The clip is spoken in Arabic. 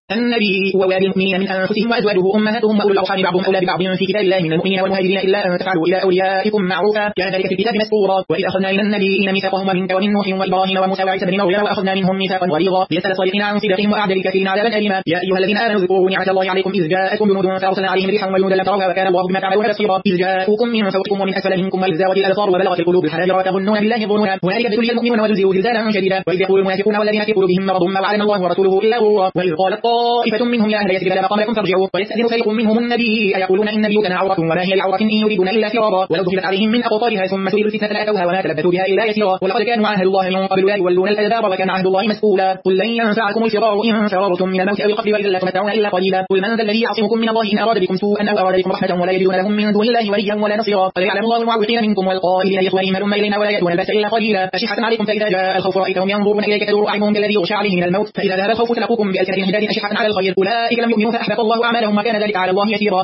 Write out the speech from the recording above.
النبي وأولاد المؤمنين من أنفسهم وأزواجه أمهاتهم وأولو الأرحام بعضهم أولى ببعض في كتاب الله من المؤمنين والمهاجرين إلا أن تفعلوا إلى أوليائكم معروفا كان ذلك في الكتاب مسطورا. وإذ أخذنا من النبيين ميثاقهم ومنك ومن نوح وإبراهيم وموسى وعيسى بن مريم وأخذنا منهم ميثاقا غليظا ليسأل الصادقين عن صدقهم وأعد للكافرين عذابا أليما. يا أيها الذين آمنوا اذكروا نعمة الله عليكم إذ جاءتكم جنود فأرسلنا عليهم ريحا وجنودا لم تروها وكان الله بما تعملون بصيرا. إذ جاءوكم من فوقكم ومن أسفل منكم وإذ زاغت الأبصار وبلغت القلوب الحناجر وتظنون بالله الظنونا هنالك ابتلي المؤمنون وزلزلوا زلزالا شديدا. وإذ يقول المنافقون والذين في قلوبهم مرض ما وعدنا الله ورسوله إلا غرورا. وإذ قالت طائفة منهم يا أهل يثرب لا مقام لكم فارجعوا ويستأذن فريق منهم النبي أيقولون إن بيوتنا عورة وما هي العورة إن يريدون إلا فرارا ولو دخلت عليهم من أقطارها ثم سئلوا الفتنة لأتوها وما تلبثوا بها إلا يسيرا. ولقد كانوا عاهدوا الله من قبل لا يولون الأدبار وكان عهد الله مسؤولا. قل لن ينفعكم الفرار إن فررتم من الموت أو القتل وإذا لا تمتعون إلا قليلا. قل من ذا الذي يعصمكم من الله إن أراد بكم سوءا أو أراد بكم رحمة ولا يجدون لهم من دون الله وليا ولا نصيرا. قد يعلم الله المعوقين منكم والقائلين لإخوانهم هلم إلينا ولا يأتون البأس إلا قليلا. أشحة عليكم فإذا جاء الخوف رأيتهم ينظرون إليك تدور أعينهم كالذي يغشى عليه من الموت فإذا ذهب الخوف سلقوكم بألسنة حداد أشحة على الخير أولئك لم يؤمنوا فأحبط الله أعمالهم وكان ذلك على الله يسيرا.